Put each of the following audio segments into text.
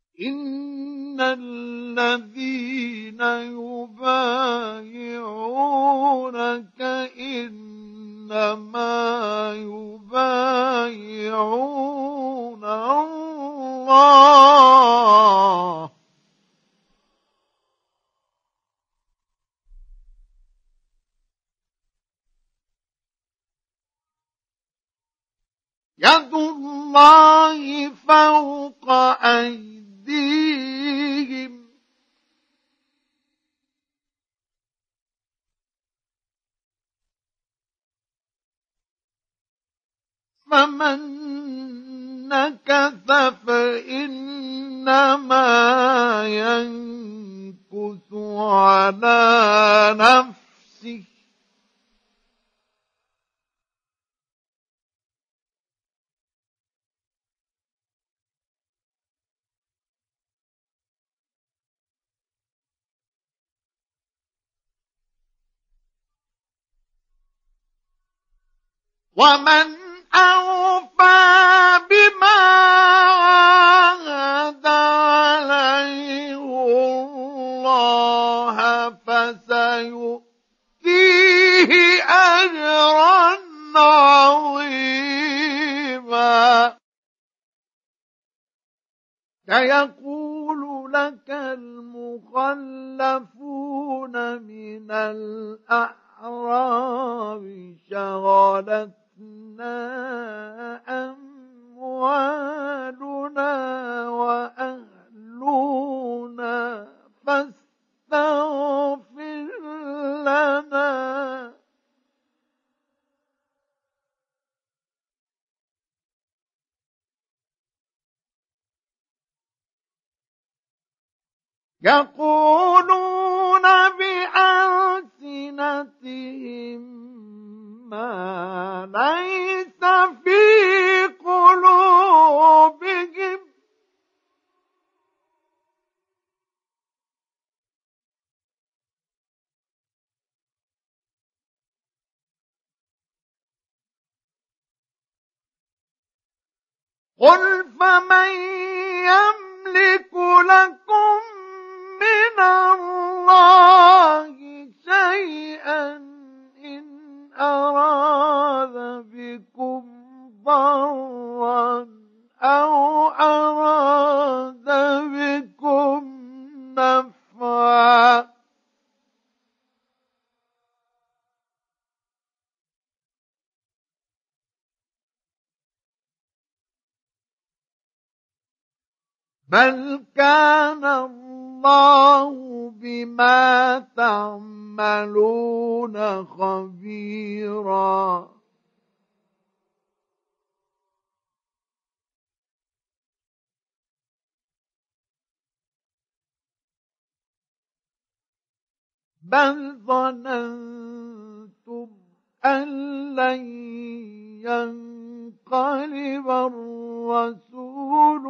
إن الذين يبايعونك إنما يبايعون الله يد الله فوق أيديهم فمن نكث فإنما ينكث على نفسه ومن أوفى بما عاهد عليه الله فسيؤتيه أجرا عظيما سيقول لك المخلفون من الأعراب شغلتنا أموالنا وأهلنا فاستغفر لنا يقولون بألسنتهم ما ليس في قلوبهم قل فمن يملك لكم من الله شيئا إن أراد بكم ضرا أو أراد بكم نفعا بل كان الله بما تعملون خبيرا بل ظننتم أن لن ينقلب الرسول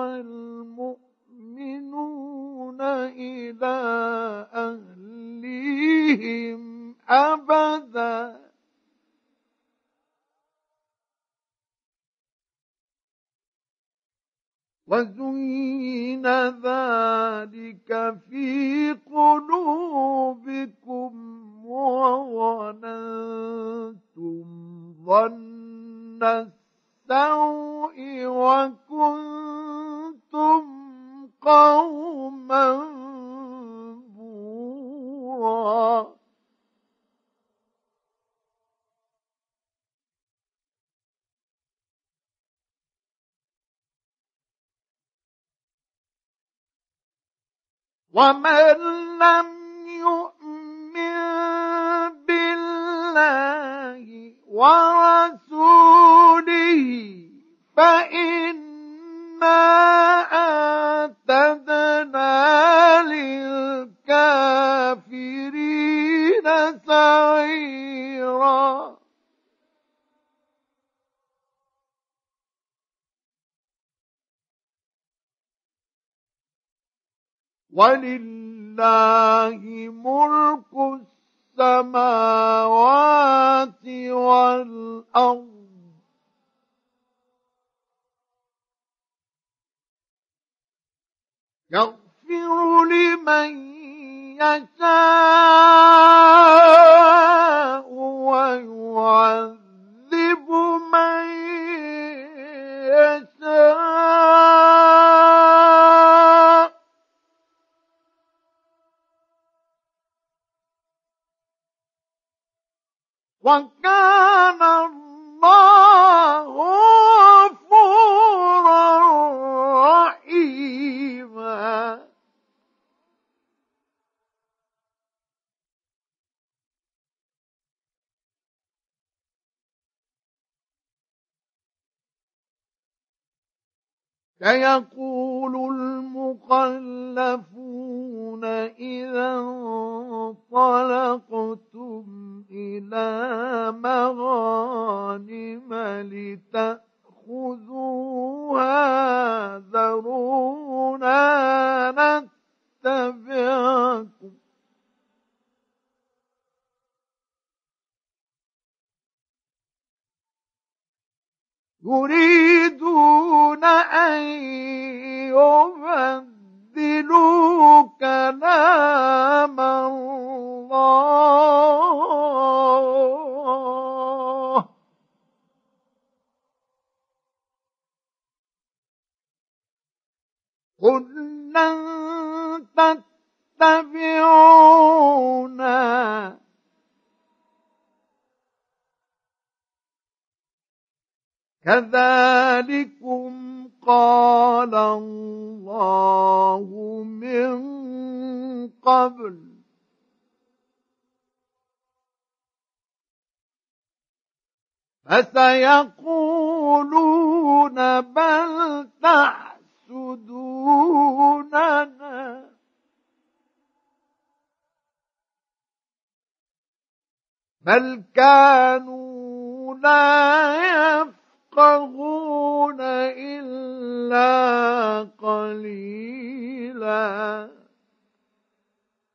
والمؤمنون إلى أهليهم أبدا وزين ذلك في قلوبكم وظننتم ظن السوء وكنتم قوما بورا ومن لم يؤمن بالله ورسوله فإنا أعتدنا للكافرين سعيرا ولله ملك السماوات والأرض يغفر لمن يشاء ويعذب من يشاء وكان الله غفورا رحيما. سيقول المخلفون إذا انطلقتم إلى مغانم لتأخذوها ذرونا نتبعكم يريدون أن يبدلوا كلام الله قل لن تتبعونا كذلكم قال الله من قبل فسيقولون بل تحسدوننا بل كانوا لا يفقهون إلا قليلا.